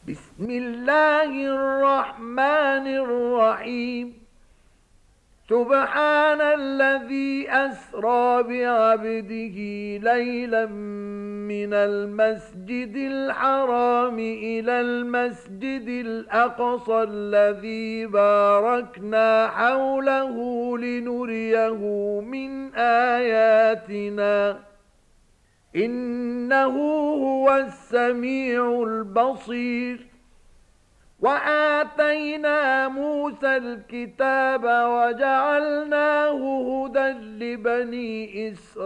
بسم الله الرحمن الرحيم. سبحان الذي أسرى بعبده ليلا من المسجد الحرام إلى المسجد الأقصى الذي باركنا حوله لنريه من آياتنا إنه هو السميع البصير. وآتينا موسى الكتاب وجعلناه هدى لبني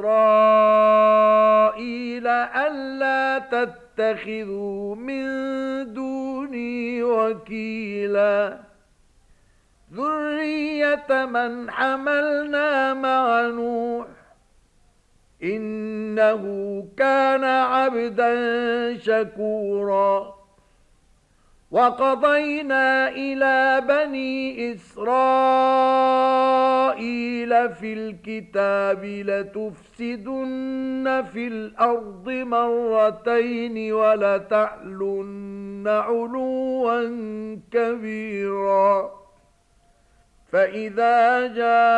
إسرائيل ألا تتخذوا من دوني وكيلا ذرية من حملنا مع نوح إنه كان عبدا شكورا. وقضينا إلى بني إسرائيل في الكتاب لتفسدن في الأرض مرتين ولتعلن علوا كبيرا. فإذا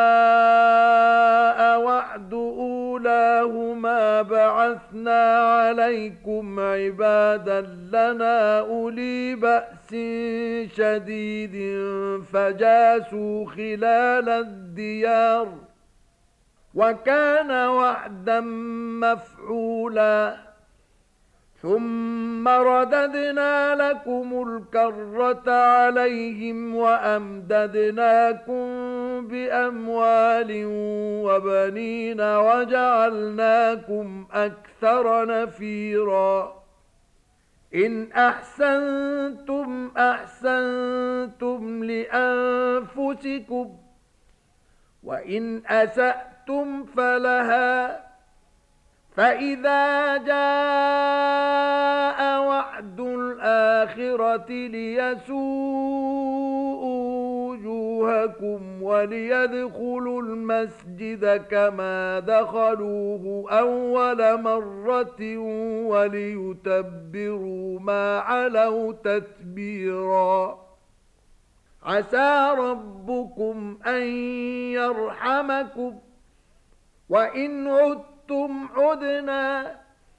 جاء وعد أولاهما بعثنا عليكم عبادا لنا أولي بأس شديد فجاسوا خلال الديار وكان وعدا مفعولا. ثم رددنا لكم الكرة عليهم وأمددناكم بأموال وبنين وجعلناكم أكثر نفيرا. إن أحسنتم أحسنتم لأنفسكم وإن أسأتم فلها. فإذا جاء وعد الآخرة ليسوءوا وجوهكم وليدخلوا المسجد كما دخلوه أول مرة وليتبروا ما علوا تتبيرا. عسى ربكم أن يرحمكم وإن عدتم عدنا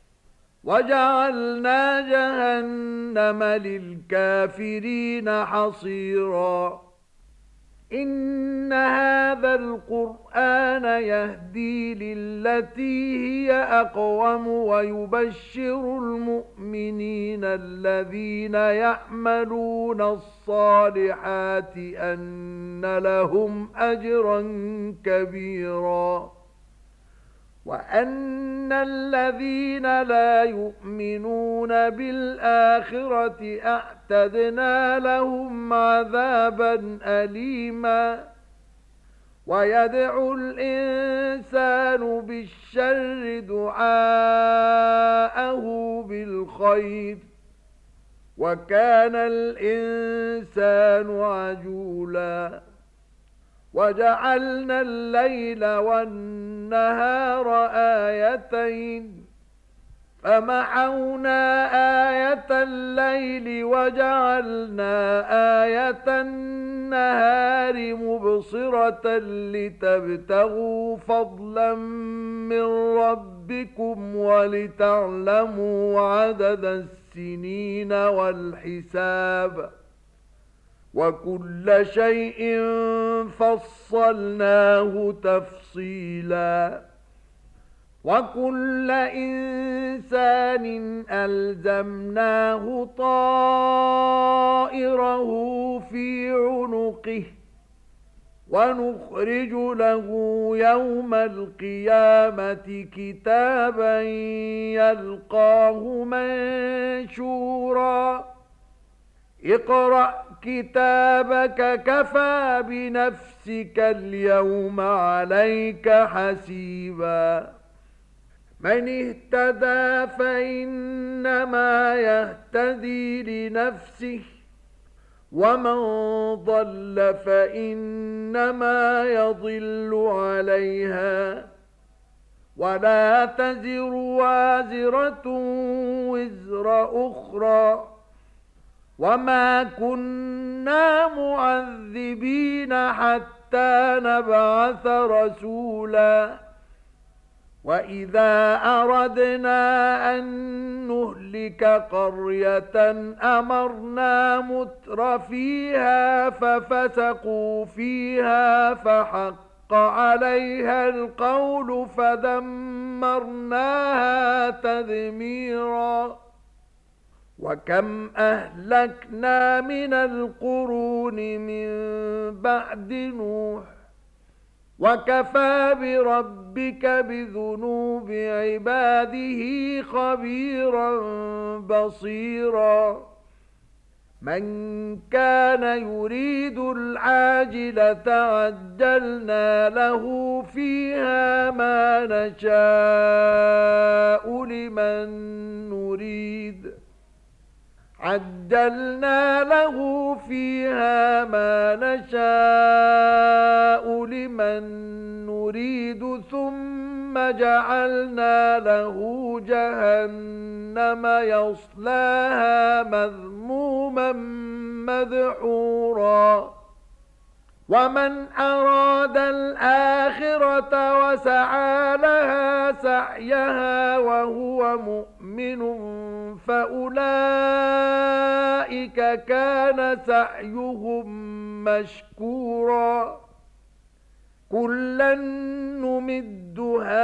وجعلنا جهنم للكافرين حصيرا. إن هذا القرآن يهدي للتي هي أقوم ويبشر المؤمنين الذين يعملون الصالحات أن لهم أجرا كبيرا وأن الذين لا يؤمنون بالآخرة أعتدنا لهم عذابا أليما. ويدعو الإنسان بالشر دعاءه بالخير وكان الإنسان عجولا. وجعلنا الليل والنهار آيتين فمحونا آية الليل وجعلنا آية النهار مبصرة لتبتغوا فضلا من ربكم ولتعلموا عدد السنين والحساب وكل شيء فصلناه تفصيلا. وكل إنسان ألزمناه طائره في عنقه ونخرج له يوم القيامة كتابا يلقاه منشورا. اقرأ كتابك كفى بنفسك اليوم عليك حسيبا. من اهتدى فإنما يهتدي لنفسه ومن ضل فإنما يضل عليها ولا تزر وازرة وزر أخرى وما كنا معذبين حتى نبعث رسولا وإذا أردنا أن نهلك قرية أمرنا متر فيها ففسقوا فيها فحق عليها القول فدمرناها تدميرا وكم أهلكنا من القرون من بعد نوح وكفى بربك بذنوب عباده خبيرا بصيرا من كان يريد العاجلة عجلنا له فيها ما نشاء لمن نريد عجلنا له فيها ما نشاء لمن نريد ثم جعلنا له جهنم يصلاها مذموما مدحورا ومن أراد الآخرة وسعى لها سعيها وهو مؤمن فأولئك كان سعيهم مشكورا كلا نمد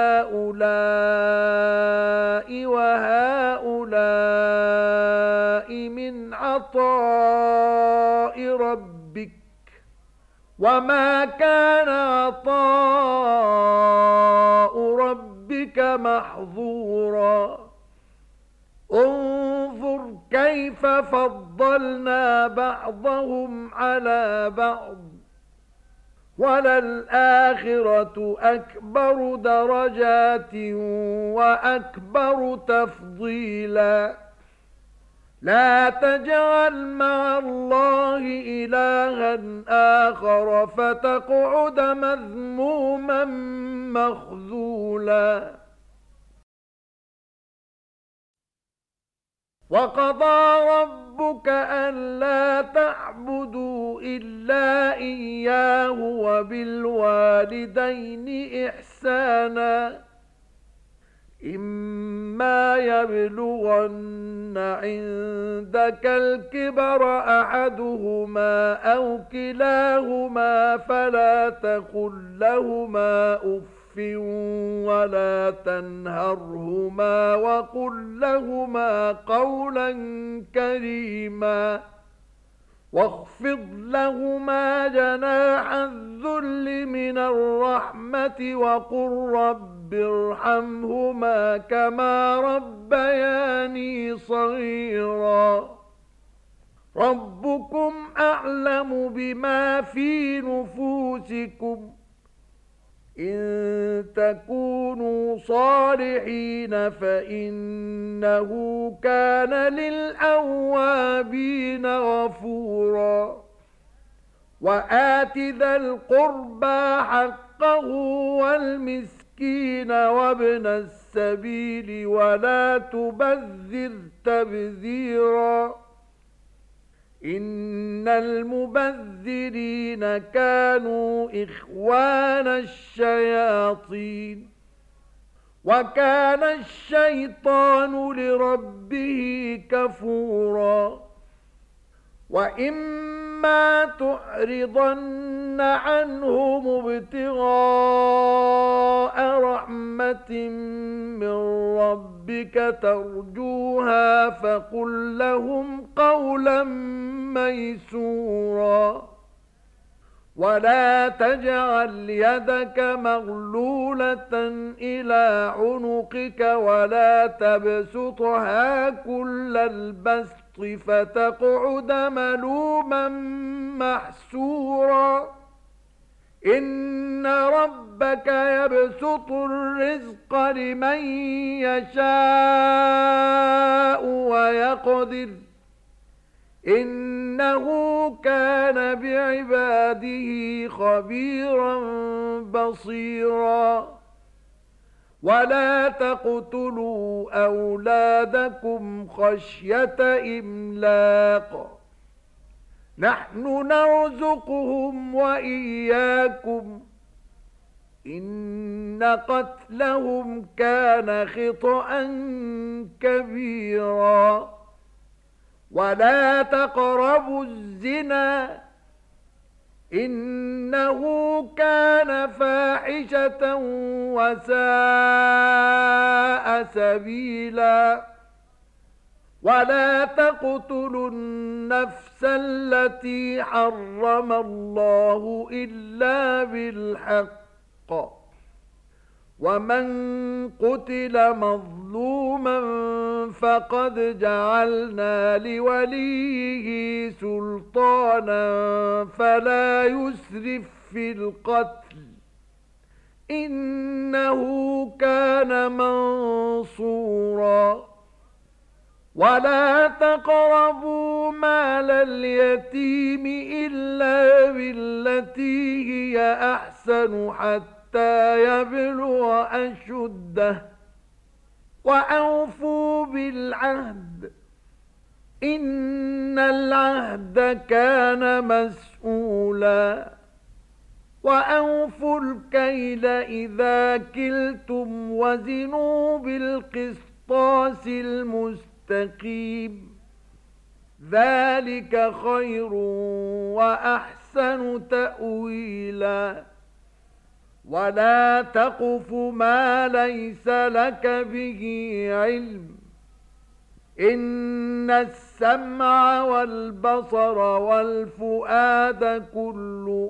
هؤلاء وهؤلاء من عطاء ربك وما كان عطاء ربك محظورا انظر كيف فضلنا بعضهم على بعض وللآخرة أكبر درجات وأكبر تفضيلا لا تجعل مع الله إلها آخر فتقعد مذموما مخذولا وقضى ربك ألا تعبدوا إلا إياه وبالوالدين إحسانا إما يبلغن عندك الكبر أحدهما أو كلاهما فلا تقل لهما أف ولا تنهرهما وقل لهما قولا كريما واخفض لهما جناح الذل من الرحمة وقل رب ارحمهما كما ربياني صغيرا ربكم أعلم بما في نفوسكم إن تكونوا صالحين فإنه كان للأوابين غفورا وآت ذا القربى حقه والمسكين وابن السبيل ولا تبذر تبذيرا إن المبذرين كانوا إخوان الشياطين وكان الشيطان لربه كفورا وإما تعرضن عنهم ابتغاء رحمة من ربك ترجوها فقل لهم قولا ميسورا ولا تجعل يدك مغلولة إلى عنقك ولا تبسطها كل البسط فتقعد ملوما محسورا إن ربك يبسط الرزق لمن يشاء ويقدر إنه كان بعباده خبيرا بصيرا ولا تقتلوا أولادكم خشية إملاق نحن نرزقهم وإياكم إن قتلهم كان خطأ كبيرا ولا تقربوا الزنا إنه كان فاحشة وساء سبيلا ولا تقتلوا النفس التي حرم الله إلا بالحق ومن قتل مظلوما فقد جعلنا لوليه سلطانا فلا يسرف في القتل إنه كان منصورا ولا تقربوا مال اليتيم إلا بالتي هي أحسن حتى يبلغ أشده وأوفوا بالعهد إن العهد كان مسؤولا وأوفوا الكيل إذا كلتم وزنوا بالقسطاس المستقيم ذلك خير وأحسن تأويلا ولا تقف ما ليس لك به علم إن السمع والبصر والفؤاد كل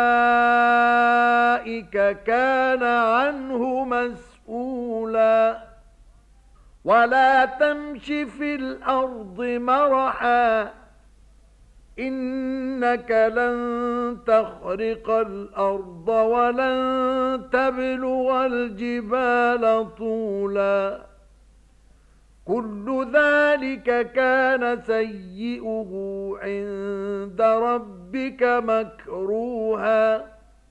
أولئك كان عنه مسؤولا ولا تمش في الأرض مرحا إنك لن تخرق الأرض ولن تبلغ الجبال طولا كل ذلك كان سيئه عند ربك مكروها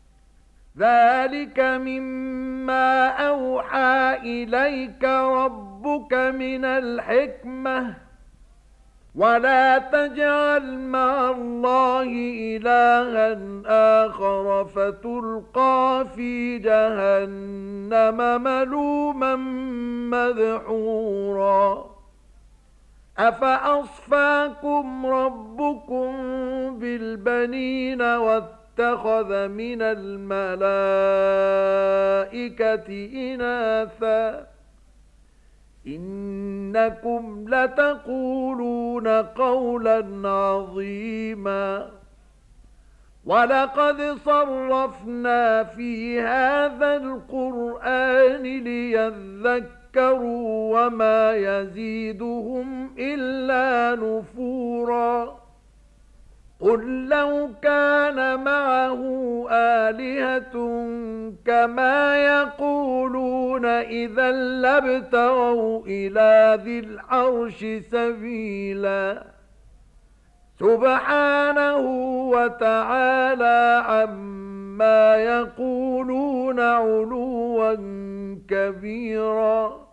ذلك مما أوحى إليك ربك من الحكمة ولا تجعل مع الله إلها آخر فتلقى في جهنم ملوما مدحورا أفأصفاكم ربكم بالبنين واتخذ من الملائكة إناثا إنكم لتقولون قولا عظيما ولقد صرفنا في هذا القرآن ليذكروا وما يزيدهم إلا نفورا قل لو كان معه آلهة كما يقولون إذا لابتغوا إلى ذي العرش سبيلا سبحانه وتعالى عما يقولون علوا كبيرا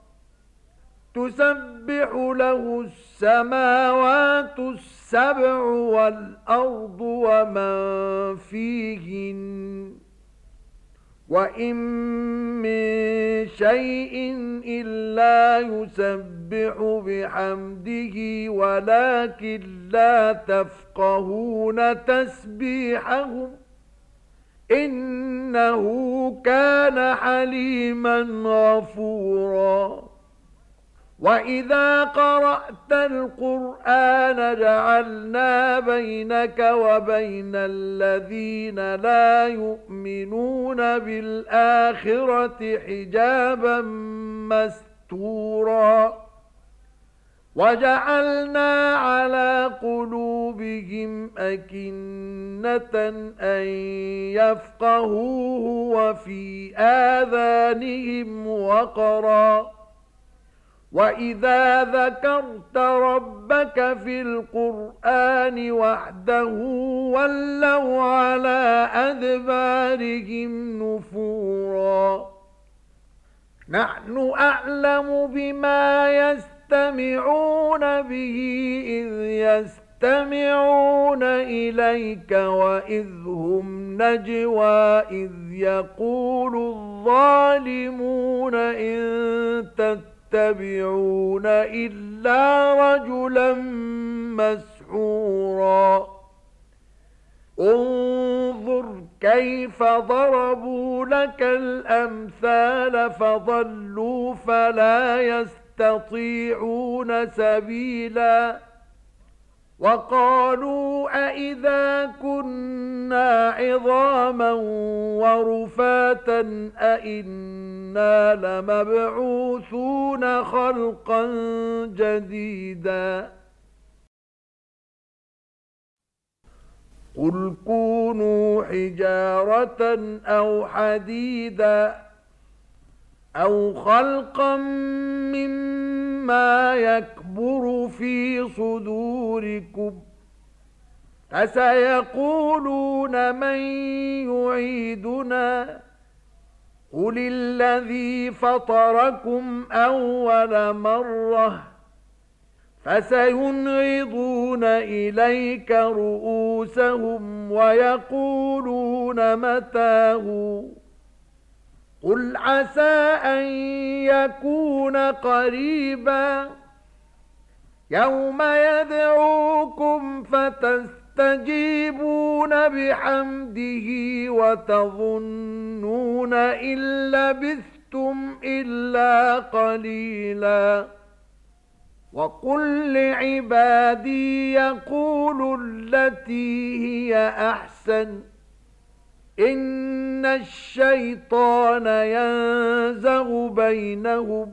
تسبح له السماوات السبع والأرض ومن فيهن وإن من شيء إلا يسبح بحمده ولكن لا تفقهون تسبيحهم إنه كان حليما غفورا وَإِذَا قَرَأْتَ الْقُرْآنَ جَعَلْنَا بَيْنَكَ وَبَيْنَ الَّذِينَ لَا يُؤْمِنُونَ بِالْآخِرَةِ حِجَابًا مَسْتُورًا وَجَعَلْنَا عَلَى قُلُوبِهِمْ أَكِنَّةً أَن يَفْقَهُوهُ وَفِي آذَانِهِمْ وَقْرًا وَإِذَا ذَكَرْتَ رَبَّكَ فِي الْقُرْآنِ وَحْدَهُ وَلَّوْا عَلَى أَدْبَارِهِمْ نُفُورًا نَحْنُ أَعْلَمُ بِمَا يَسْتَمِعُونَ بِهِ إِذْ يستمعون إليك وإذ هم نجوى إذ يقول الظالمون إن تتبعون إلا رجلا مسحورا انظر كيف ضربوا لك الأمثال فضلوا فلا يستطيعون سبيلا وقالوا أئذا كنا عظاما ورفاتا أئنا لمبعوثون خلقا جديدا قل كونوا حجارة أو حديدا أو خلقا مما يكبر في صدوركم فسيقولون من يعيدنا قل الذي فطركم أول مرة فسينغضون إليك رؤوسهم ويقولون متاه قل عسى أن يكون قريبا يوم يدعوكم فتستجيبون بحمده وتظنون إن لبثتم إلا قليلا وقل لعبادي يقولوا التي هي أحسن إن الشيطان ينزغ بينهم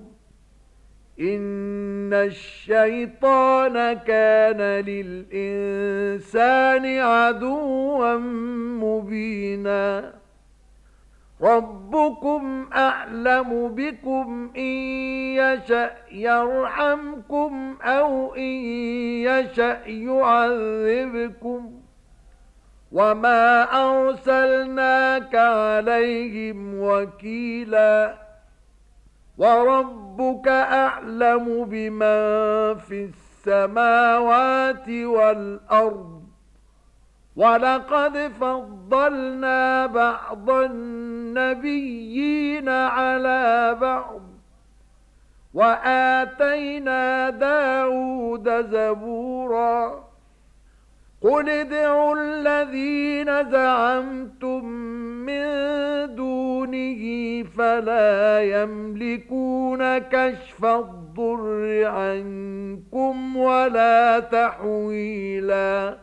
إن الشيطان كان للإنسان عدوا مبينا ربكم أعلم بكم إن يشأ يرحمكم أو إن يشأ يعذبكم وما أرسلناك عليهم وكيلا وربك أعلم بمن في السماوات والأرض ولقد فضلنا بعض النبيين على بعض وآتينا داود زبورا قل ادعوا الذين زعمتم من دونه فلا يملكون كشف الضر عنكم ولا تحويلا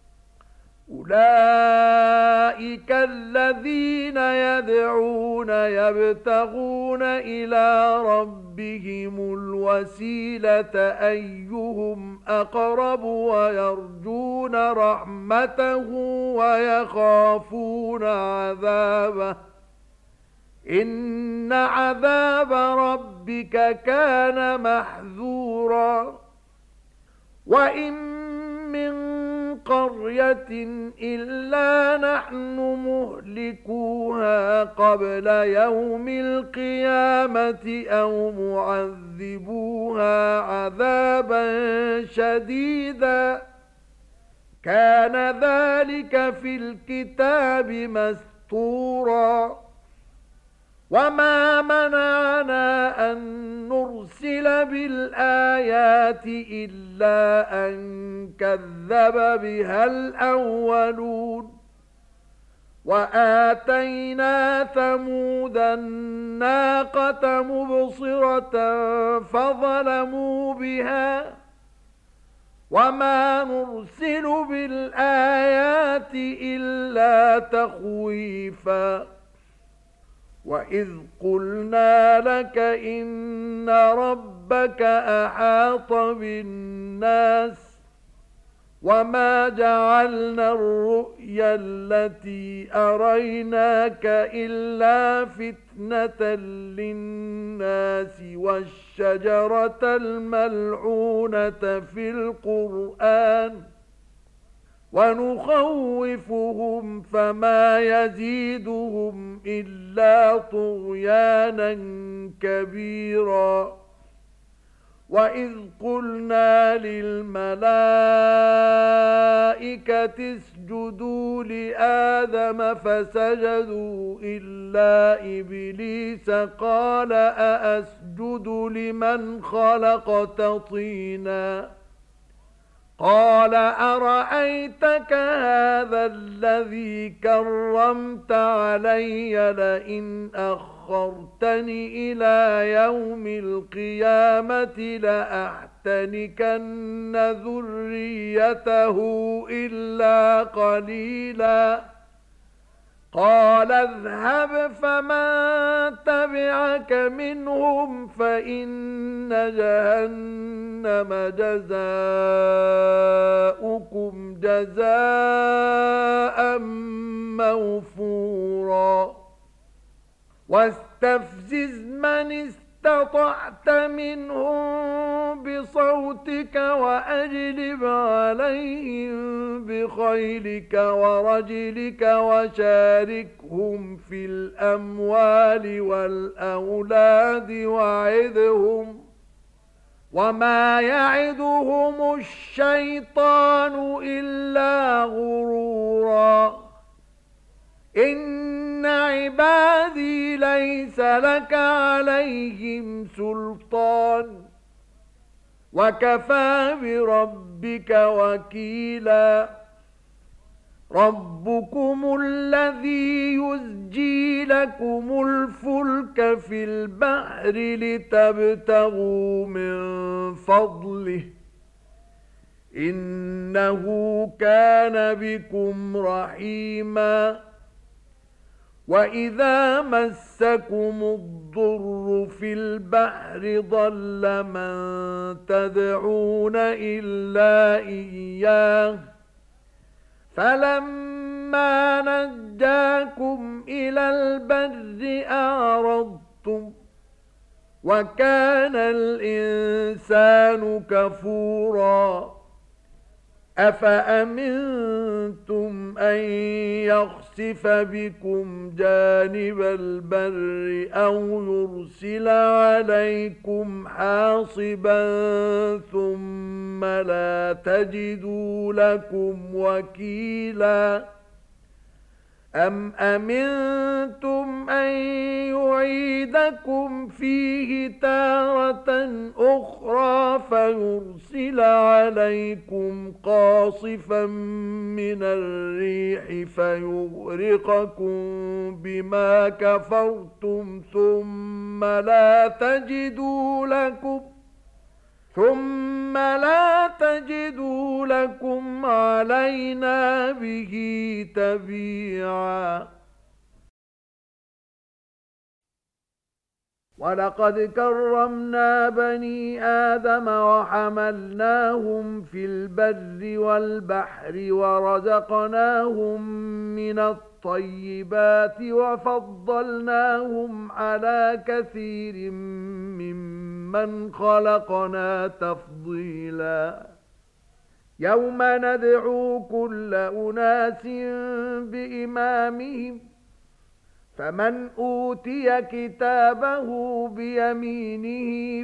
أولئك الذين يدعون يبتغون إلى ربهم الوسيلة أيهم أقرب ويرجون رحمته ويخافون عذابه إن عذاب ربك كان محذورا وإن من قرية إلا نحن مهلكوها قبل يوم القيامة أو معذبوها عذابا شديدا كان ذلك في الكتاب مسطورا وما منعنا أن نرسل بالآيات إلا أن كذب بها الأولون وآتينا ثمود الناقة مبصرة فظلموا بها وما نرسل بالآيات إلا تخويفا وإذ قلنا لك إن ربك أحاط بالناس وما جعلنا الرؤيا التي أريناك إلا فتنة للناس والشجرة الملعونة في القرآن ونخوفهم فما يزيدهم إلا طغيانا كبيرا وَإِذْ قُلْنَا لِلْمَلَائِكَةِ اسْجُدُوا لِآدَمَ فَسَجَدُوا إِلَّا إِبْلِيسَ قَالَ أَأَسْجُدُ لِمَنْ خَلَقْتَ طِينًا قَالَ أَرَأَيْتَكَ هَذَا الَّذِي كَرَّمْتَ عَلَيَّ لَئِنْ أَخَّرْتَنِ إِلَى يَوْمِ الْقِيَامَةِ لَأَحْتَنِكَنَّ ذُرِّيَّتَهُ إِلَّا قَلِيلًا قَالَ اذْهَبْ فَمَن تَبِعَكَ مِنْهُمْ فَإِنَّ جَهَنَّمَ جَزَاؤُكُمْ جَزَاءً مَّوْفُورًا وَاسْتَفْزِزْ مَنِ اسْتَطَعْتَ مِنْهُم بِصَوْتِكَ وَأَجْلِبْ عَلَيْهِم بِخَيْلِكَ وَرَجِلِكَ وَشَارِكْهُمْ فِي الْأَمْوَالِ وَالْأَوْلَادِ وَعِدْهُمْ وَمَا يَعِدُهُمُ الشَّيْطَانُ إِلَّا غُرُورًا إِنَّ عِبَادِي لَيْسَ لَكَ عَلَيْهِمْ سُلْطَانٌ وَكَفَى بِرَبِّكَ وَكِيلًا رَبُّكُمُ الَّذِي يُزْجِي لَكُمُ الْفُلْكَ فِي الْبَحْرِ لِتَبْتَغُوا مِنْ فَضْلِهِ إِنَّهُ كَانَ بِكُمْ رَحِيمًا وَإِذَا مَسَّكُمُ الضُّرُّ فِي الْبَحْرِ ضَلَّ مَن تَدْعُونَ إِلَّا إِيَّاهُ فَلَمَّا نَجَّاكُمْ إِلَى الْبَرِّ أَعْرَضْتُمْ وَكَانَ الْإِنسَانُ كَفُورًا أَفَأَمِنْتُمْ أَنْ يَخْسِفَ بِكُمْ جَانِبَ الْبَرِّ أَوْ يُرْسِلَ عَلَيْكُمْ حَاصِبًا ثُمَّ لَا تَجِدُوا لَكُمْ وَكِيلًا أَمْ أَمِنْتُمْ أَنْ يُعِيدَكُمْ فِيهِ تَارَةً أُخْرَى فَيُرْسِلَ عَلَيْكُمْ قَاصِفًا مِنَ الرِّيحِ فَيُغْرِقَكُمْ بِمَا كَفَرْتُمْ ثُمَّ لَا تَجِدُوا لَكُمْ عَلَيْنَا بِهِ تَبِيعًا وَلَقَدْ كَرَّمْنَا بَنِي آدَمَ وَحَمَلْنَاهُمْ فِي الْبَرِّ وَالْبَحْرِ وَرَزَقْنَاهُمْ مِنَ الطَّيِّبَاتِ وَفَضَّلْنَاهُمْ عَلَى كَثِيرٍ مِّمَّنْ خَلَقْنَا تَفْضِيلًا يَوْمَ نَدْعُو كُلَّ أُنَاسٍ بِإِمَامِهِمْ فَمَنْ أُوتِيَ كِتَابَهُ بِيَمِينِهِ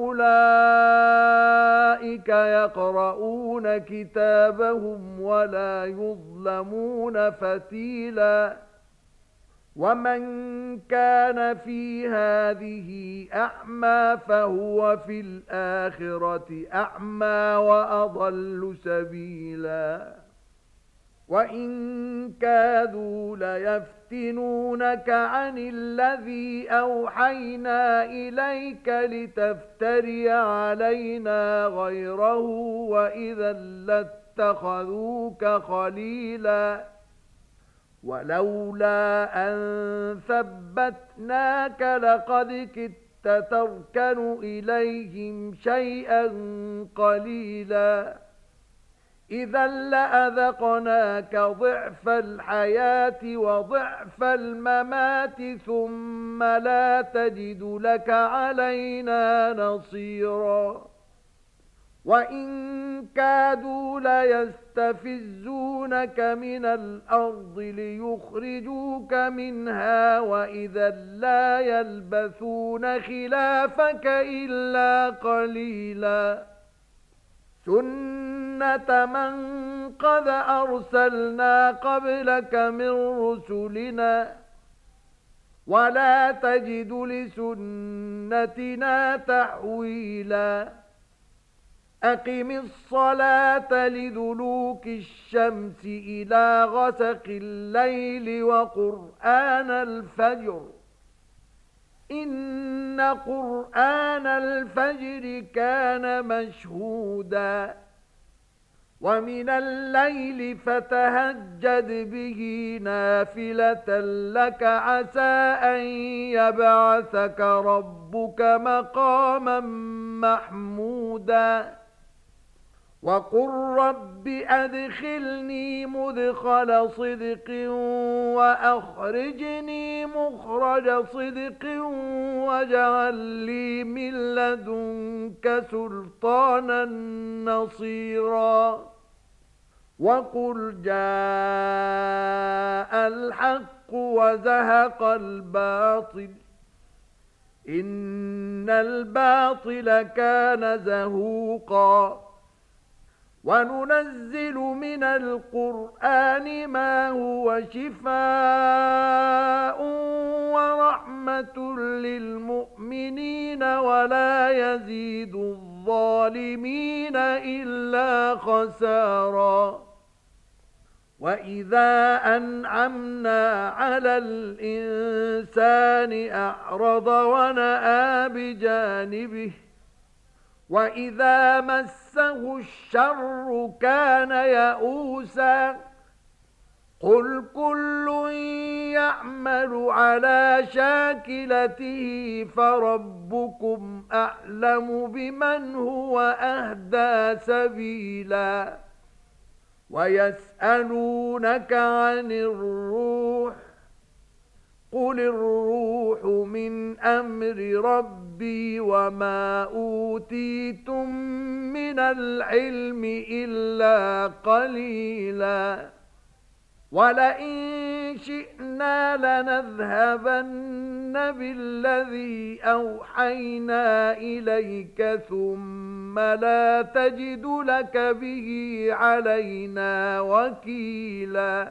فَأُولَئِكَ يَقْرَؤُونَ كِتَابَهُمْ وَلَا يُظْلَمُونَ فَتِيلًا وَمَنْ كَانَ فِي هَذِهِ أَعْمَى فَهُوَ فِي الْآخِرَةِ أَعْمَى وَأَضَلُّ سَبِيلًا وَإِنْ كَادُوا لَيَفْتِنُونَكَ عَنِ الَّذِي أَوْحَيْنَا إِلَيْكَ لِتَفْتَرِيَ عَلَيْنَا غَيْرَهُ وَإِذًا لَاتَّخَذُوكَ خَلِيلًا وَلَوْلَا أَن ثَبَّتْنَاكَ لَقَدْ كِدتَّ تَرْكَنُ إِلَيْهِمْ شَيْئًا قَلِيلًا إِذًا لَّأَذَقْنَاكَ ضِعْفَ الْحَيَاةِ وَضِعْفَ الْمَمَاتِ ثُمَّ لَا تَجِدُ لَكَ عَلَيْنَا نَصِيرًا وَإِن كَادُوا لَيَسْتَفِزُّونَكَ مِنَ الْأَرْضِ لِيُخْرِجُوكَ مِنْهَا وَإِذًا لَّا يَلْبَثُونَ خِلَافَكَ إِلَّا قَلِيلًا سُنَّةَ مَن قَدْ أَرْسَلْنَا قَبْلَكَ مِن رُّسُلِنَا وَلَا تَجِدُ لِسُنَّتِنَا تَحْوِيلًا أَقِمِ الصَّلَاةَ لِدُلُوكِ الشَّمْسِ إِلَى غَسَقِ اللَّيْلِ وَقُرْآنَ الْفَجْرِ إِنَّ قُرْآنَ الْفَجْرِ كَانَ مَشْهُودًا وَمِنَ اللَّيْلِ فَتَهَجَّدْ بِهِ نَافِلَةً لَكَ عَسَىٰ أَن يَبْعَثَكَ رَبُّكَ مَقَامًا مَّحْمُودًا وَقُل رَّبِّ أَدْخِلْنِي مُدْخَلَ صِدْقٍ وَأَخْرِجْنِي مُخْرَجَ صِدْقٍ وَاجْعَل لِّي مِن لَّدُنكَ سُلْطَانًا نَّصِيرًا وَقُلْ جَاءَ الْحَقُّ وَزَهَقَ الْبَاطِلُ إِنَّ الْبَاطِلَ كَانَ زَهُوقًا وَنُنَزِّلُ مِنَ الْقُرْآنِ مَا هُوَ شِفَاءٌ وَرَحْمَةٌ لِّلْمُؤْمِنِينَ وَلَا يَزِيدُ الظَّالِمِينَ إِلَّا خَسَارًا وَإِذَا أَنْعَمْنَا عَلَى الْإِنسَانِ أَعْرَضَ وَنَأَىٰ بِجَانِبِهِ وَإِذَا مَسَّهُ الشَّرُّ كَانَ يَئُوسًا قُلْ كُلٌّ يَعْمَلُ عَلَى شَاكِلَتِهِ فَرَبُّكُمْ أَعْلَمُ بِمَنْ هُوَ أَهْدَىٰ سَبِيلًا وَيَسْأَلُونَكَ عَنِ الرُّوحِ قُلِ الرُّوحُ مِنْ أَمْرِ رَبِّي وَمَا أُوتِيتُم مِّنَ الْعِلْمِ إِلَّا قَلِيلًا وَلَئِن شِئْنَا لَنَذْهَبَنَّ بِالَّذِي أَوْحَيْنَا إِلَيْكَ ثُمَّ لَا تَجِدُ لَكَ بِهِ عَلَيْنَا وَكِيلًا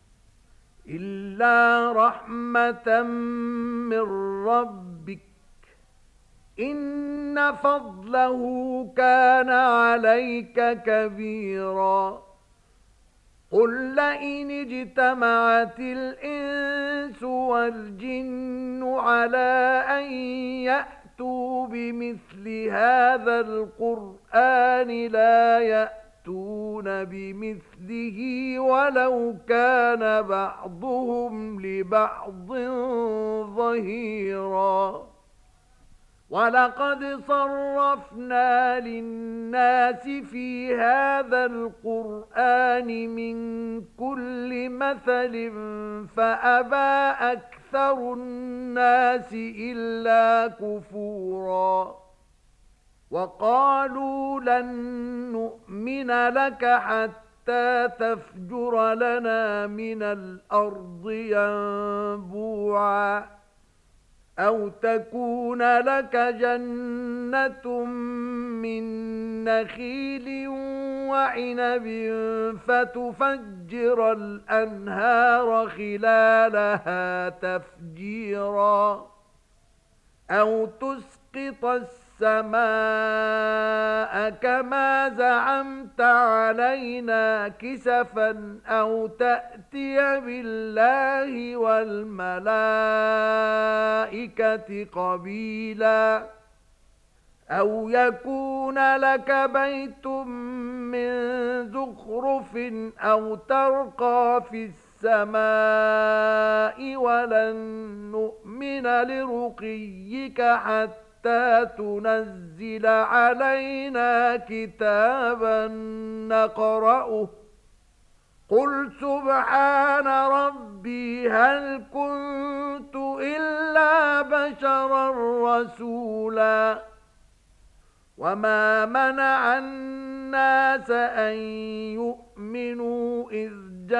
إِلَّا رَحْمَةً مِّن رَّبِّكَ إِنَّ فَضْلَهُ كَانَ عَلَيْكَ كَبِيرًا قُل لَّئِنِ اجْتَمَعَتِ الْإِنسُ وَالْجِنُّ عَلَىٰ أَن يَأْتُوا بِمِثْلِ هَٰذَا الْقُرْآنِ لَا يَأْتُونَ بِمِثْلِهِ وَلَوْ كَانَ بَعْضُهُمْ لِبَعْضٍ ظَهِيرًا وَلَقَدْ صَرَّفْنَا لِلنَّاسِ فِي هَذَا الْقُرْآنِ مِنْ كُلِّ مَثَلٍ فَأَبَى أَكْثَرُ النَّاسِ إِلَّا كُفُورًا وَقَالُوا لَن نُّؤْمِنَ لَكَ حَتَّى تَفْجُرَ لَنَا مِنَ الْأَرْضِ يَنبُوعًا أَوْ تَكُونَ لَكَ جَنَّةٌ مِّن نَّخِيلٍ وَعِنَبٍ فَتُفَجِّرَ الْأَنْهَارَ خِلَالَهَا تَفْجِيرًا أَوْ تُسْقِطَ السَّمَاءَ كَمَا زَعَمْتَ عَلَيْنَا كِسَفًا أَوْ تَأْتِيَ بِاللَّهِ وَالْمَلَائِكَةِ قَبِيلًا أَوْ يَكُونَ لَكَ بَيْتٌ مِّن زُخْرُفٍ أَوْ تَرْقَىٰ فِي السَّمَاءِ وَلَن نُّؤْمِنَ لِرُقِيِّكَ حَتَّىٰ تُنَزِّلَ عَلَيْنَا كِتَابًا نَّقْرَؤُهُ قُلْ سُبْحَانَ رَبِّي هَلْ كُنتُ إِلَّا بَشَرًا رَّسُولًا وما منع الناس أن يؤمنوا إذ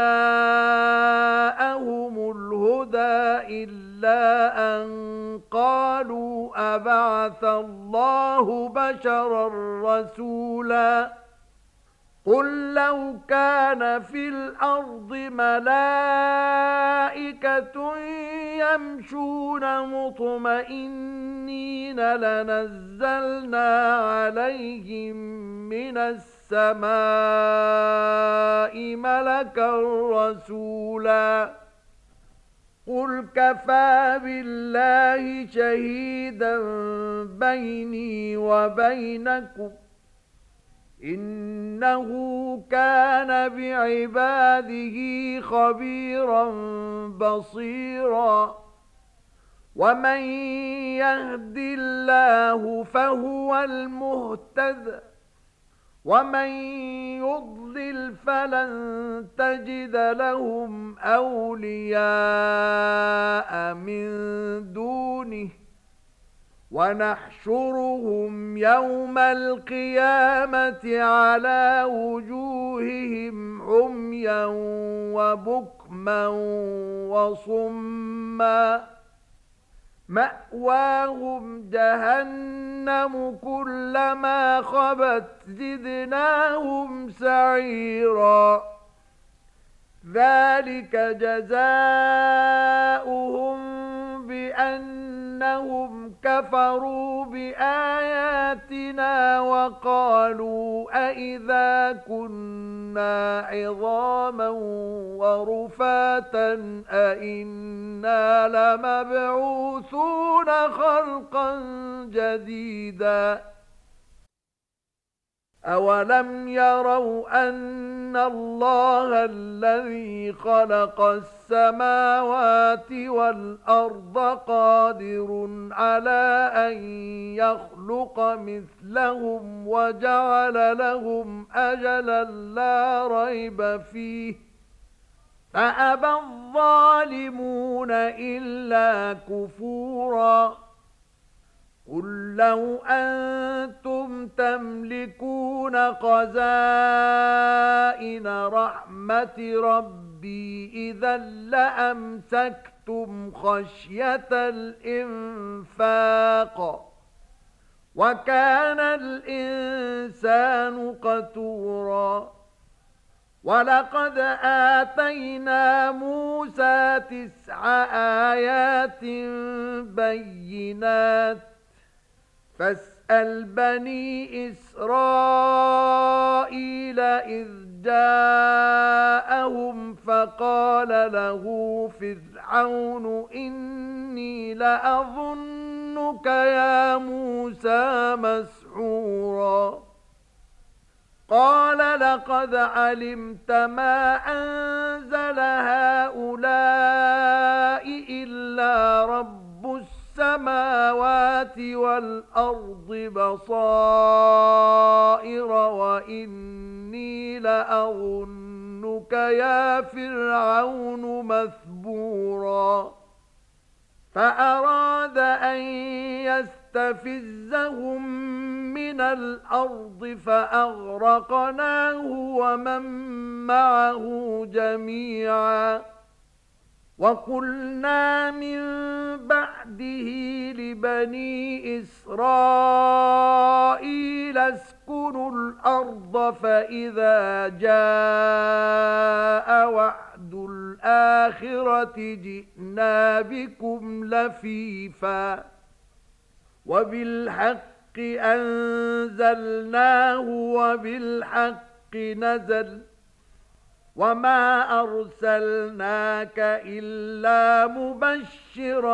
جاءهم الهدى إلا أن قالوا أبعث الله بشرا رسولا قل لو كان في الأرض ملائكة يمشون مطمئنين لنزلنا عليهم من السماء ملكا رسولا قل كفى بالله شهيدا بيني وبينكم إنه كان بعباده خبيرا بصيرا ومن يهد الله فهو المهتد ومن يضلل فلن تجد لهم أولياء من دونه ونحشرهم يوم القيامة على وجوههم عميا وبكما وصما مأواهم جهنم كلما خبت زدناهم سعيرا ذلك جزاؤهم بأنهم كفروا بآياتنا وقالوا أئذا كنا عظاما ورفاتا أئنا لمبعوثون خلقا جديدا أولم يروا أن الله الذي خلق السماوات والأرض قادر على أن يخلق مثلهم وجعل لهم أجلا لا ريب فيه فأبى الظالمون إلا كفورا قل لو أنتم تملكون خزائن رحمة ربي إذا لأمسكتم خشية الإنفاق وكان الإنسان قتورا ولقد آتينا موسى 9 آيات بينات فاسأل بني إسرائيل إذ جاءهم فقال له فرعون إني لأظنك يا موسى مسحورا قال لقد علمت ما أنزل هؤلاء إلا رب السماوات والأرض بصائر وإني لأظنك يا فرعون مثبورا فأراد أن يستفزهم من الأرض فأغرقناه ومن معه جميعا وقلنا من بعده لبني إسرائيل اسكنوا الأرض فإذا جاء وعد الآخرة جئنا بكم لفيفا وبالحق أنزلناه وبالحق نزل وما أرسلناك إلا مبشرا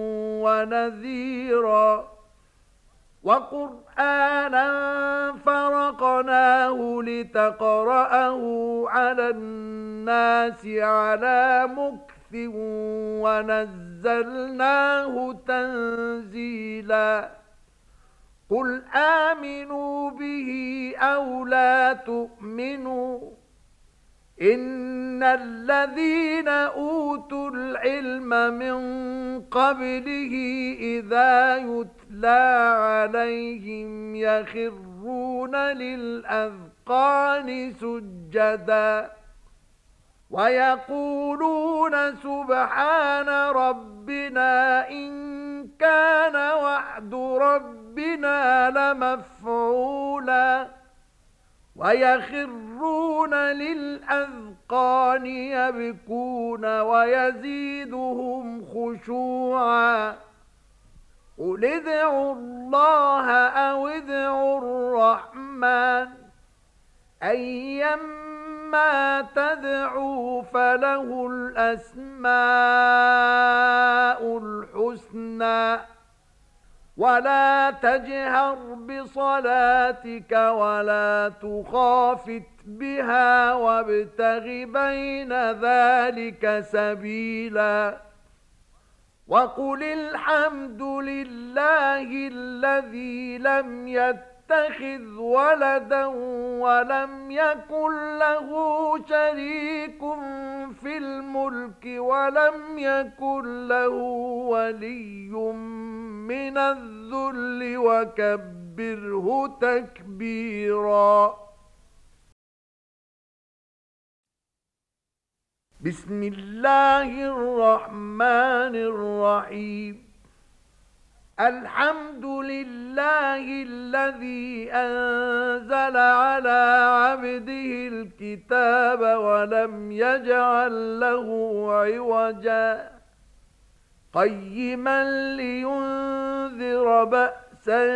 ونذيرا وقرآنا فرقناه لتقرأه على الناس على مكث ونزلناه تنزيلا قل آمنوا به أو لا تؤمنوا إن الذين أوتوا العلم من قبله إذا يتلى عليهم يخرون للأذقان سجدا ويقولون سبحان ربنا إن كان وعد ربنا لمفعولا ويخرون للأذقان يبكون ويزيدهم خشوعا قل ادعوا الله أو ادعوا الرحمن أيما تدعوا فله الأسماء الحسنى ولا تجهر بصلاتك ولا تخافت بها وابتغ بين ذلك سبيلا وقل الحمد لله الذي لم يتخذ ولدا ولم يكن له شريك في الملك ولم يكن له ولي من الذل وكبره تكبيرا بسم الله الرحمن الرحيم الحمد لله الذي أنزل على عبده الكتاب ولم يجعل له عوجا قيما لينذر بأسا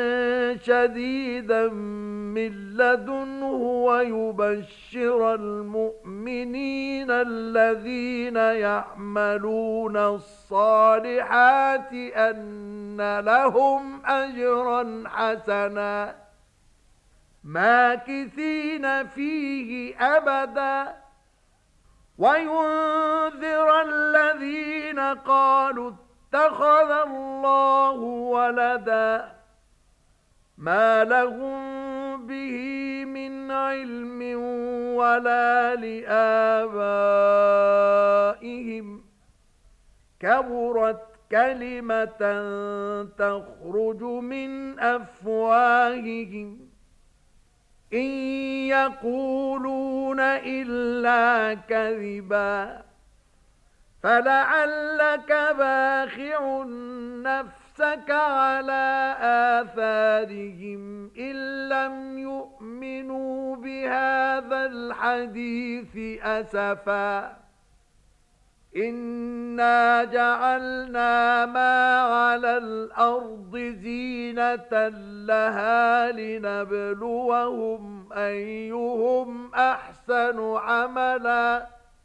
شديدا من لدنه ويبشر المؤمنين الذين يعملون الصالحات أن لهم أجرا حسنا ماكثين فيه أبدا وينذر الذين قالوا اتخذ الله ولدا ما لهم به من علم ولا لآبائهم كبرت كلمة تخرج من أفواههم إن يقولون إلا كذبا فلعلك باخع نفسك على آثارهم إن لم يؤمنوا بهذا الحديث أسفا إنا جعلنا ما على الأرض زينة لها لنبلوهم أيهم أحسن عملا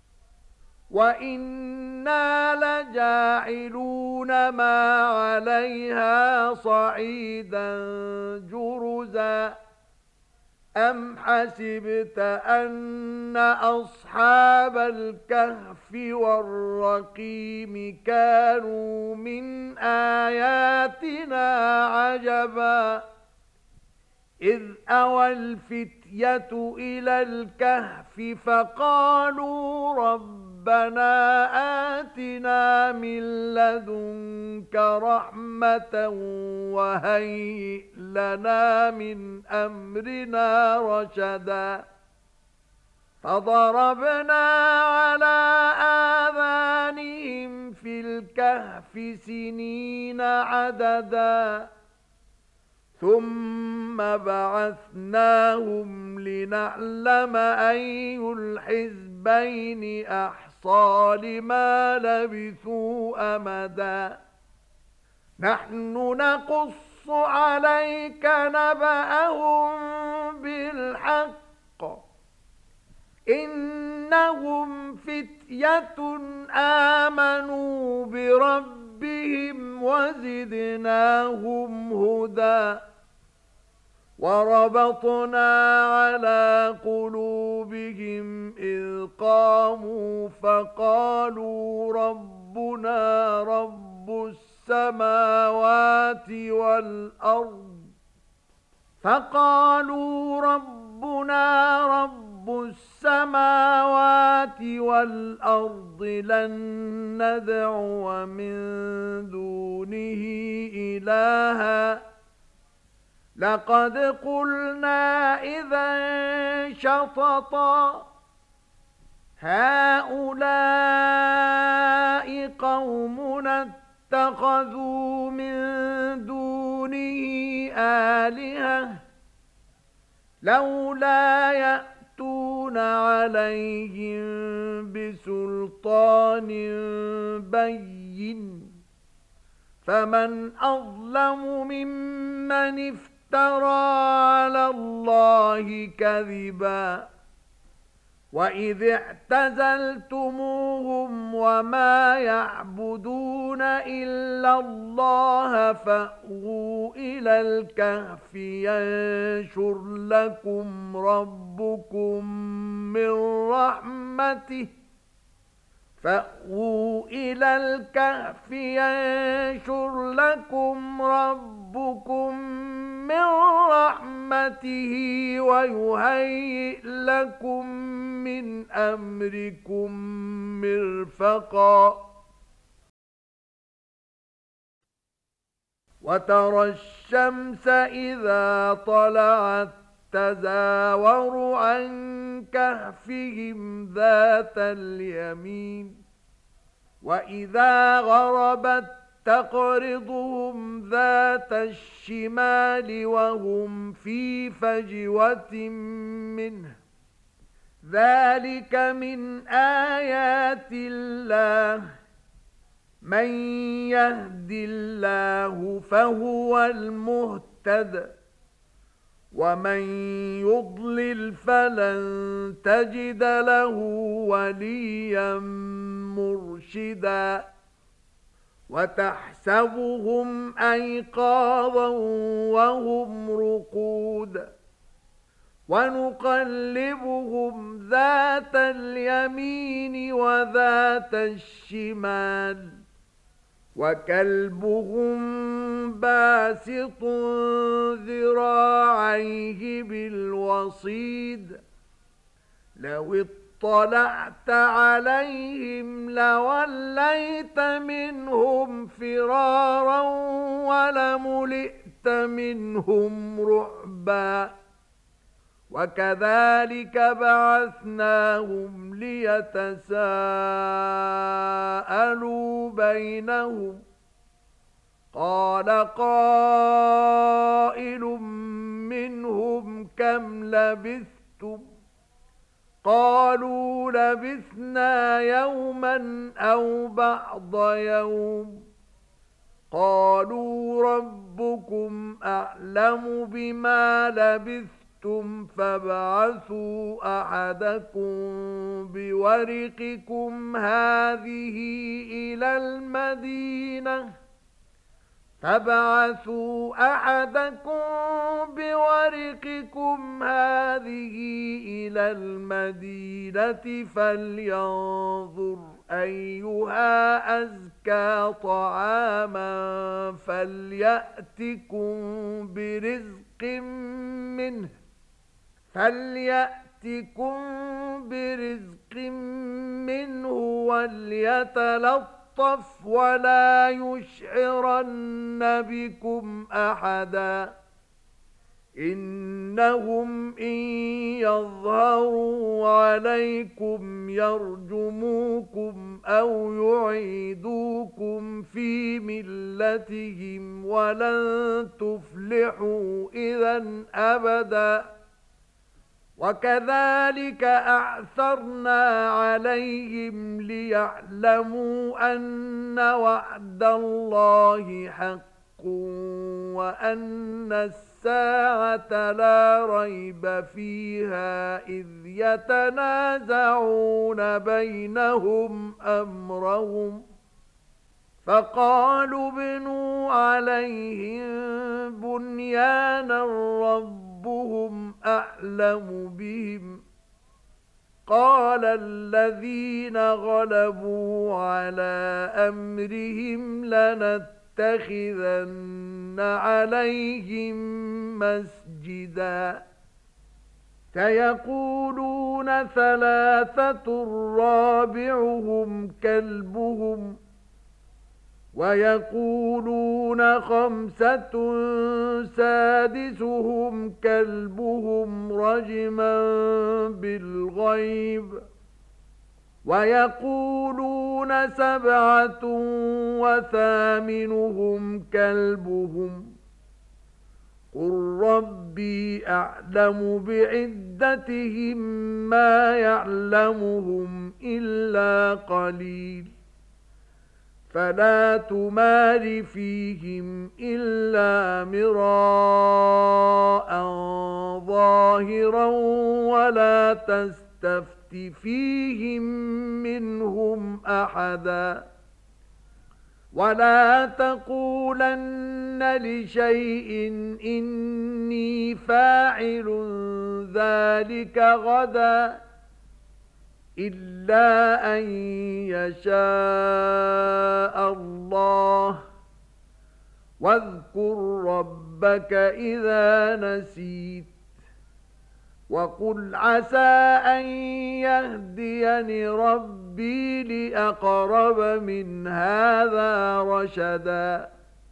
وإنا لجاعلون ما عليها صعيدا جرزا أم حسبت أن أصحاب الكهف والرقيم كانوا من آياتنا عجبا إذ أوى الفتية إلى الكهف فقالوا ربنا آتنا من لدنك رحمة وهيئ لنا من أمرنا رشدا فضربنا على آذانهم في الكهف سنين عددا ثم بعثناهم لنعلم أي الحزبين أحصى لما لبثوا أمدا نحن نقص عليك نبأهم بالحق إنهم فتية آمنوا بربهم وزدناهم هدى وربطنا على قلوبهم إذ قاموا فقالوا ربنا رب السماوات والأرض رب السماوات والأرض لن ندعو من دونه إلها لقد قلنا إذا شططا هؤلاء قومنا اتخذوا من دونه آلهة لولا يأتون عليهم بسلطان بين فمن أظلم ممن افترى على الله كذبا وإذ اعتزلتموهم وما يعبدون إلا الله فأووا إلى الكهف ينشر لكم ربكم من رحمته فأووا إلى الكهف ينشر لكم ربكم من رحمته ويهيئ لكم من أمركم مرفقا وترى الشمس إذا طلعت تزاور عن كهفهم ذات اليمين وإذا غربت تقرضهم ذات الشمال وهم في فجوة منه ذلك من آيات الله من يهد الله فهو المهتد ومن يضلل فلن تجد له وليا مرشدا وتحسبهم أيقاظا وهم رقود ونقلبهم ذات اليمين وذات الشمال وكلبهم باسط ذراعيه بالوصيد لو اطلعت عليهم لوليت منهم فرارا ولملئت منهم رعبا وكذلك بعثناهم ليتساءلوا بينهم قال قائل منهم كم لبثتم قالوا لبثنا يوما أو بعض يوم قالوا ربكم أعلم بما لبثتم فابعثوا أحدكم بورقكم هذه إلى المدينة فلينظر أيها أزكى طعاما فليأتكم برزق منه وليتلطف ولا يشعرن بكم أحدا إنهم إن يظهروا عليكم يرجموكم أو يعيدوكم في ملتهم ولن تفلحوا إذا أبدا وكذلك أعثرنا عليهم ليعلموا أن وعد الله حق وأن الساعة لا ريب فيها إذ يتنازعون بينهم أمرهم فقالوا ابنوا عليهم بنيانا ربهم أعلم بهم قال الذين غلبوا على أمرهم لنتخذن عليهم مسجدا سيقولون ثلاثة رابعهم كلبهم ويقولون خمسة سادسهم كلبهم رجما بالغيب ويقولون سبعة وثامنهم كلبهم قل ربي أعلم بعدتهم ما يعلمهم إلا قليل فلا تمار فيهم إلا مراء ظاهرا ولا تستفت فيهم منهم أحدا ولا تقولن لشيء إني فاعل ذلك غدا إلا أن يشاء الله واذكر ربك إذا نسيت وقل عسى أن يهديني ربي لأقرب من هذا رشدا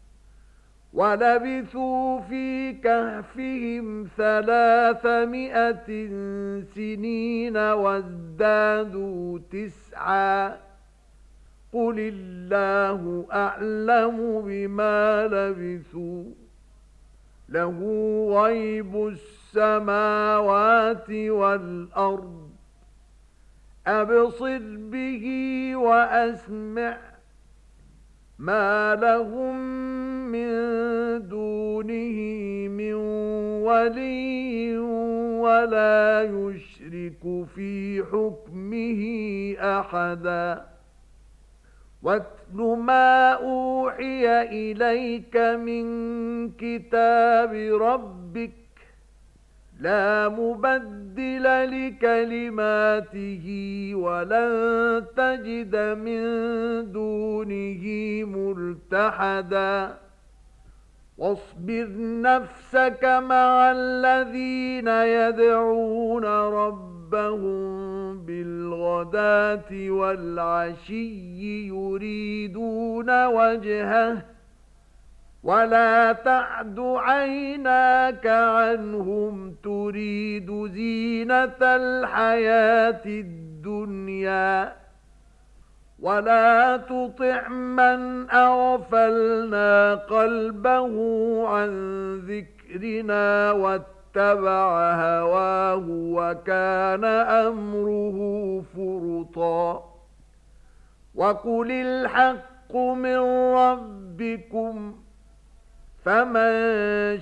ولبثوا في كهفهم 300 سنين وازدادوا 9 قل الله أعلم بما لبثوا له غيب السماوات والأرض أبصر به وأسمع ما لهم من دونه من ولي ولا يشرك في حكمه أحدا واتل ما أوحي إليك من كتاب ربك لا مبدل لكلماته ولن تجد من دونه ملتحدا واصبر نفسك مع الذين يدعون ربهم بالغداة والعشي يريدون وجهه ولا تعد عيناك عنهم تريد زينة الحياة الدنيا ولا تطع من أغفلنا قلبه عن ذكرنا واتبع هواه وكان أمره فرطا وقل الحق من ربكم فمن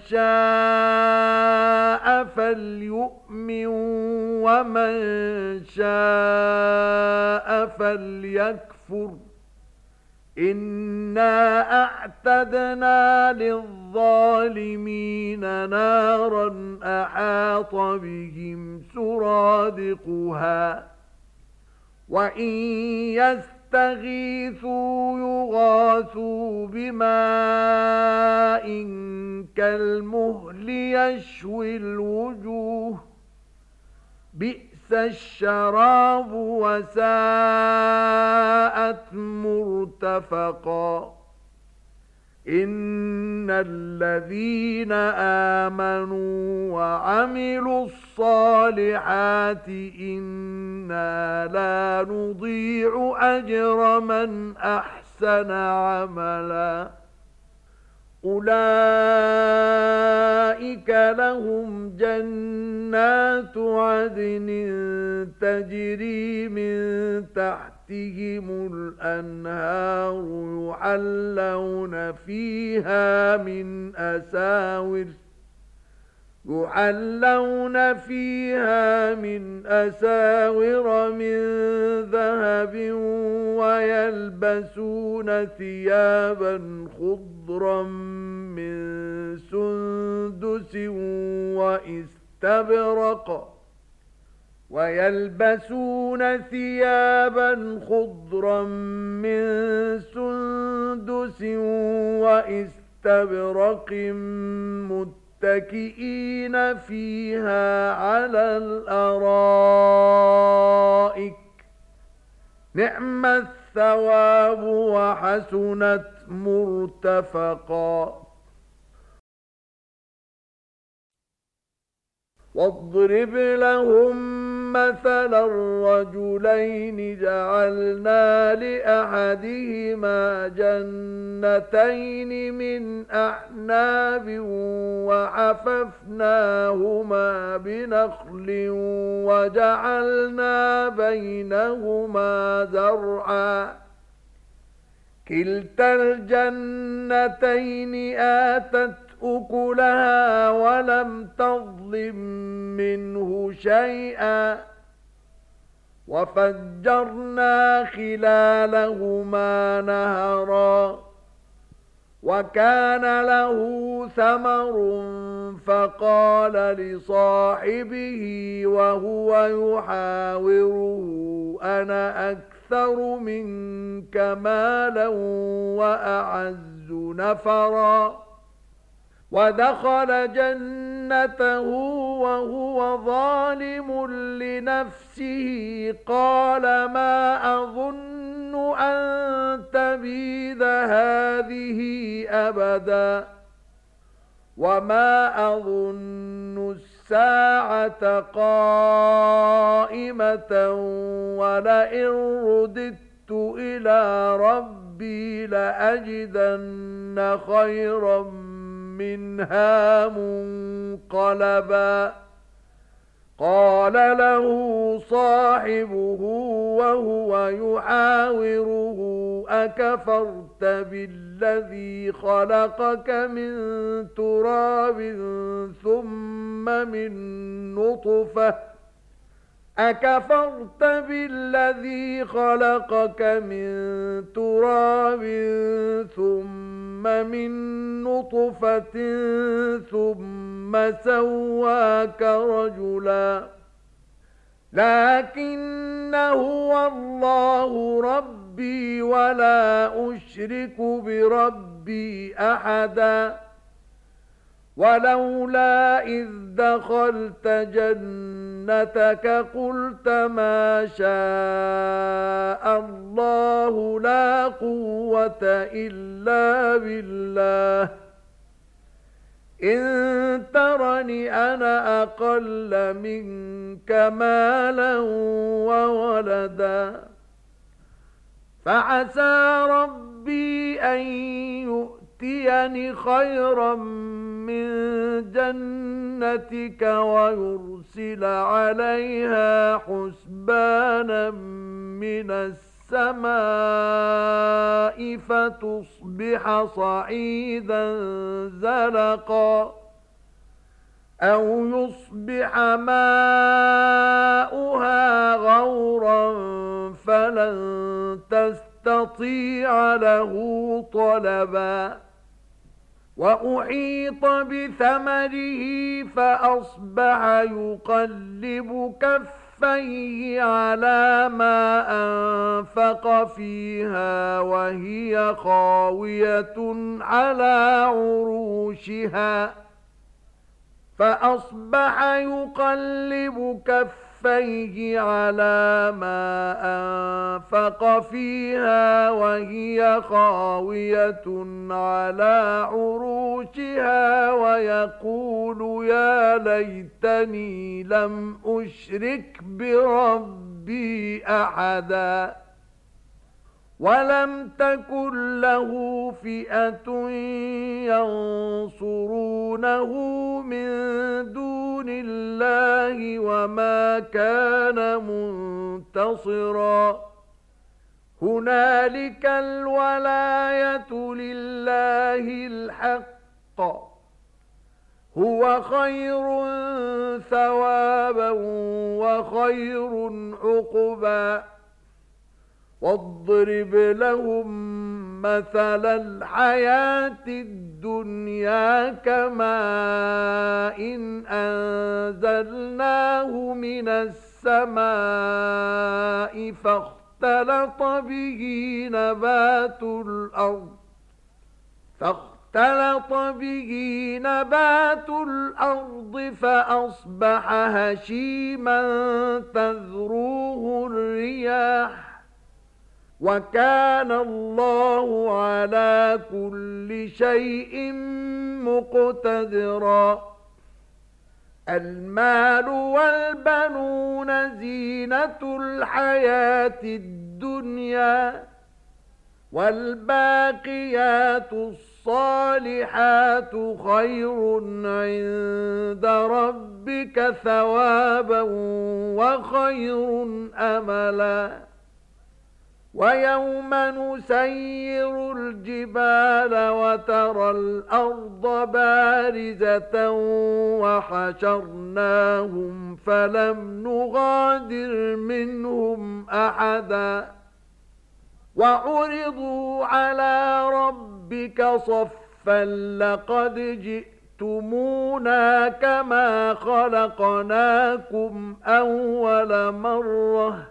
شاء فليؤمن ومن شاء فليكفر إنا أعتدنا للظالمين نارا أحاط بهم سرادقها وإن يستغيثوا يغاثوا بماء كالمهل يشوي الوجوه بئس الشراب وساءت مرتفقا إن الذين آمنوا وعملوا الصالحات إنا لا نضيع أجر من أحسن عملا أولئك لهم جنات عدن تجري من تحتهم الأنهار يحلون فيها من أساور من ذهب ويلبسون ثيابا خضرا من سندس واستبرق متكئين فيها على الأرائك نعم الثواب وحسنت مرتفقا واضرب لهم مثلا الرجلين جعلنا لأحدهما جنتين من أعناب وحففناهما بنخل وجعلنا بينهما زرعا كلتا الجنتين آتت أكلها ولم تظلم منه شيئا وفجرنا خلالهما نهرا وكان له ثمر فقال لصاحبه وهو يحاوره أنا أكثر منك مالا وأعز نفرا ودخل جنته وهو ظالم لنفسه قال ما أظن أن تبيد هذه أبدا وما أظن الساعة قائمة ولئن رددت إلى ربي لأجدن خيرا منها منقلبا قال له صاحبه وهو يحاوره أكفرت بالذي خلقك من تراب ثم من نطفة أكفرت بالذي خلقك من تراب ثم من نطفة ثم سواك رجلا لكن هو الله ربي ولا أشرك بربي أحدا ولولا إذ دخلت جنتك قلت ما شاء الله لا قوة إلا بالله إن ترني أنا أقل منك مالا وولدا فعسى ربي أن يؤتيني خيرا من جنتك ويرسل عليها حسبانا من السماء فتصبح صعيدا زلقا أو يصبح ماؤها غورا فلن تستطيع له طلبا وأحيط بثمره فأصبح يقلب كفيه على ما أنفق فيها وهي خاوية على عروشها فأصبح يقلب كفيه على ما أنفق فيها وهي خاوية على عروشها ويقول يا ليتني لم أشرك بربي أحدا ولم تكن له فئة ينصرونه من دون الله وما كان منتصرا هنالك الولاية لله الحق هو خير ثوابا وخير عقبا واضرب لهم مثل الحياة الدنيا كماء إن أنزلناه من السماء فاختلط به نبات الأرض فاختلط به نبات الأرض فأصبح هشيما تذروه الرياح وكان الله على كل شيء مقتدرا المال والبنون زينة الحياة الدنيا والباقيات الصالحات خير عند ربك ثوابا وخير أملا ويوم نسير الجبال وترى الأرض بارزة وحشرناهم فلم نغادر منهم أحدا وعرضوا على ربك صفا لقد جئتمونا كما خلقناكم أول مرة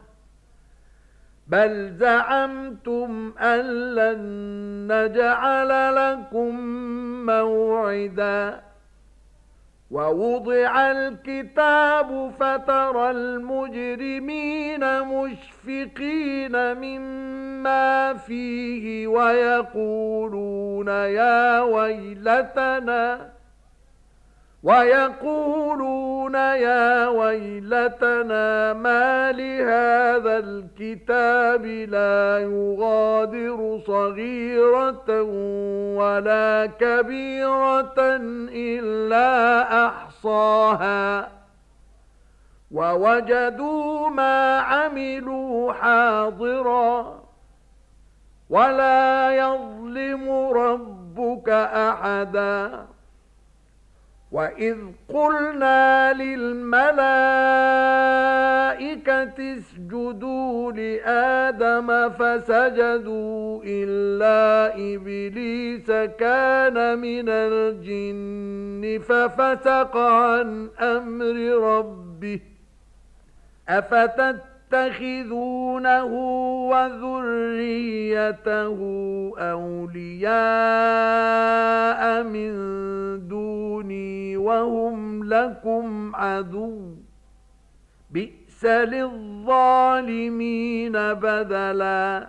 بل زعمتم أن لن نجعل لكم موعدا ووضع الكتاب فترى المجرمين مشفقين مما فيه ويقولون يا ويلتنا ما لهذا الكتاب لا يغادر صغيرة ولا كبيرة إلا أحصاها ووجدوا ما عملوا حاضرا ولا يظلم ربك أحدا وإذ قلنا للملائكة اسجدوا لآدم فسجدوا إلا إبليس كان من الجن ففسق عن أمر ربه أفتتخذونه وذريته أولياء من دوني وهم لكم عدو بئس للظالمين بدلا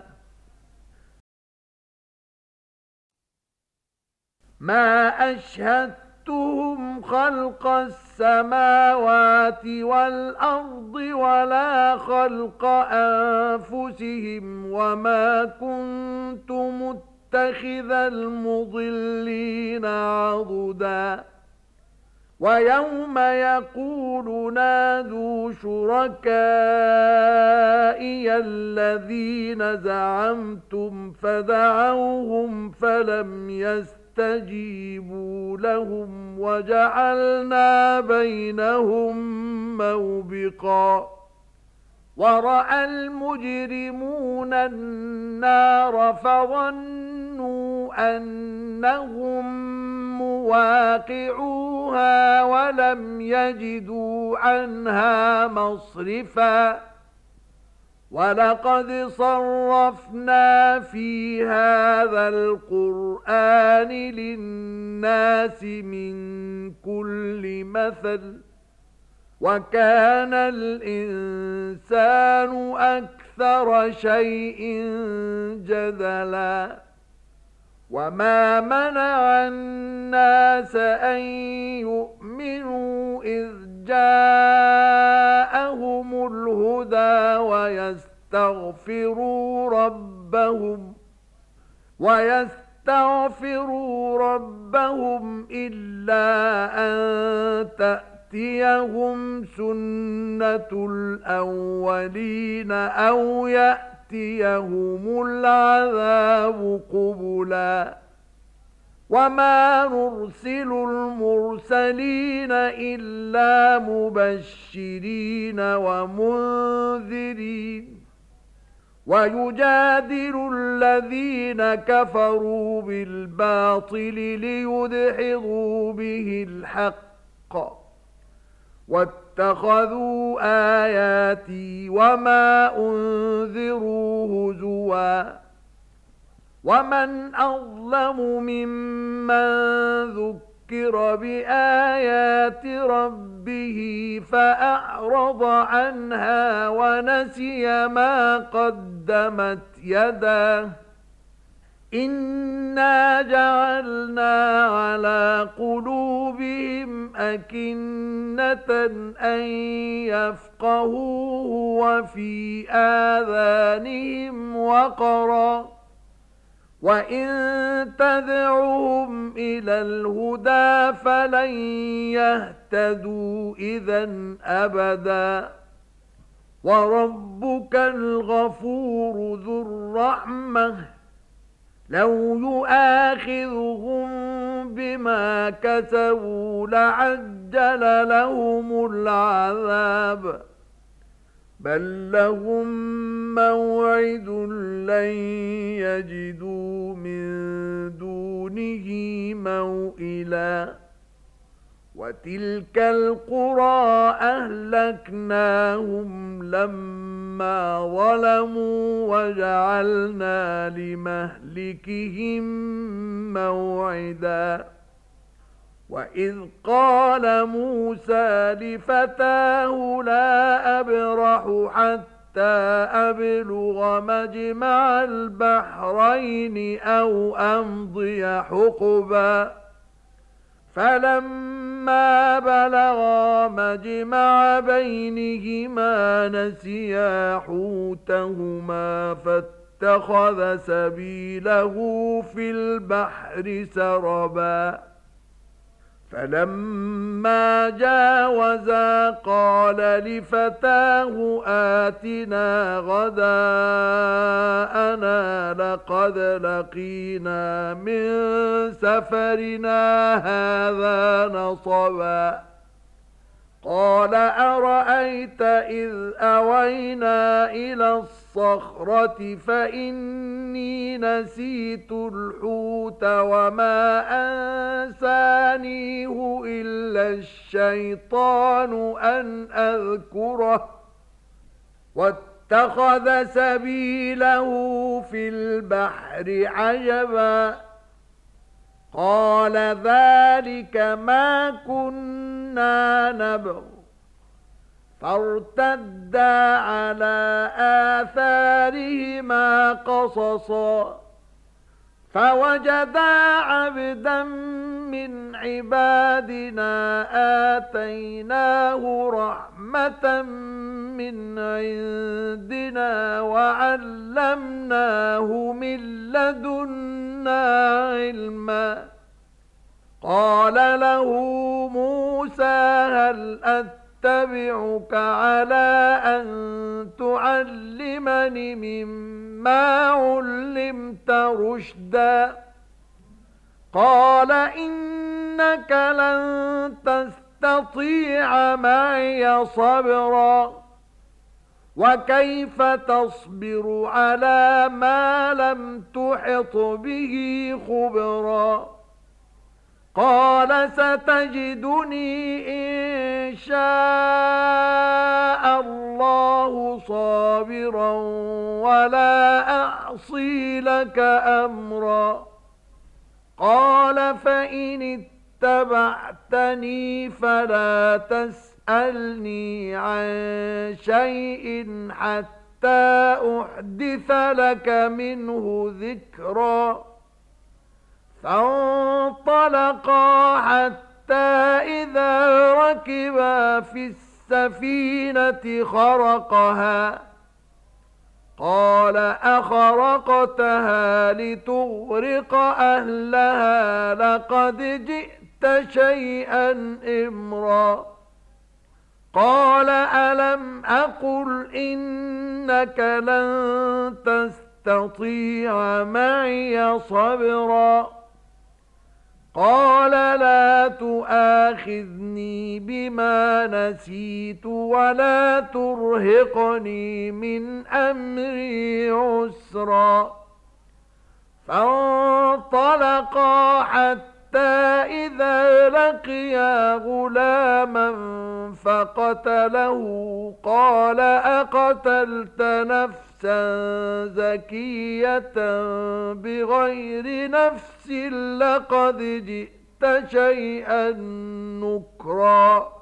ما أشهدتهم خلق السماوات والأرض ولا خلق أنفسهم وما كنت متخذ المضلين عضدا ويوم يقول نادوا شركائي الذين زعمتم فدعوهم فلم يستجيبوا لهم وجعلنا بينهم موبقا ورأى المجرمون النار فظنوا أنهم مواقعوها ولم يجدوا عنها مصرفا ولقد صرفنا في هذا القرآن للناس من كل مثل وكان الإنسان أكثر شيء جدلا وما منع الناس أن يؤمنوا إذ جاءهم الهدى ويستغفروا ربهم إلا أن تأتيهم سنة الأولين أو يأتيهم العذاب قبلا وما نرسل المرسلين إلا مبشرين ومنذرين ويجادل الذين كفروا بالباطل ليدحضوا به الحق واتخذوا آياتي وما أنذروا هزوا ومن أظلم ممن ذكر بآيات ربه فأعرض عنها ونسي ما قدمت يداه إنا جعلنا على قلوبهم أكنة أن يفقهوه وفي آذانهم وقرا وإن تدعوهم إلى الهدى فلن يهتدوا إذًا أبدا وربك الغفور ذو الرحمة لو يؤاخذهم بما كسبوا لعجل لهم العذاب بل لهم موعد لن يجدوا من دونه موئلا وتلك القرى أهلكناهم لما ظلموا وجعلنا لمهلكهم موعدا وإذ قال موسى لفتاه لا أبرح حتى أبلغ مجمع البحرين أو أمضي حقبا فلما بلغا مجمع بينهما نسيا حوتهما فاتخذ سبيله في البحر سربا فلما جاوزا قال لفتاه آتنا غداءنا لقد لقينا من سفرنا هذا نصبا قال أرأيت إذ أوينا إلى الصخرة فإني نسيت الحوت وما أنسانيه إلا الشيطان أن أذكره واتخذ سبيله في البحر عجبا قال ذلك ما كنا نبغ فارتدا على آثارهما قصصا فوجدا عبدا من عبادنا آتيناه رحمة من عندنا وعلمناه من لدنا علما قال له موسى هل أتبعك على أن تعلمني مما علمت رشدا قال إنك لن تستطيع معي صبرا وكيف تصبر على ما لم تحط به خبرا قال ستجدني إن شاء الله صابرا ولا أعصي لك أمرا قال فإن اتبعتني فلا تسألني عن شيء حتى أحدث لك منه ذكرا فانطلقا حتى إذا ركبا في السفينة خرقها قال أخرقتها لتغرق أهلها لقد جئت شيئا إمرا قال ألم أقل إنك لن تستطيع معي صبرا قال لا تؤاخذني بما نسيت ولا ترهقني من أمري عسرا فانطلقا حتى إذا لقيا غلاما فقتله قال أقتلت نفسا نفسا زكية بغير نفس لقد جئت شيئا نكرا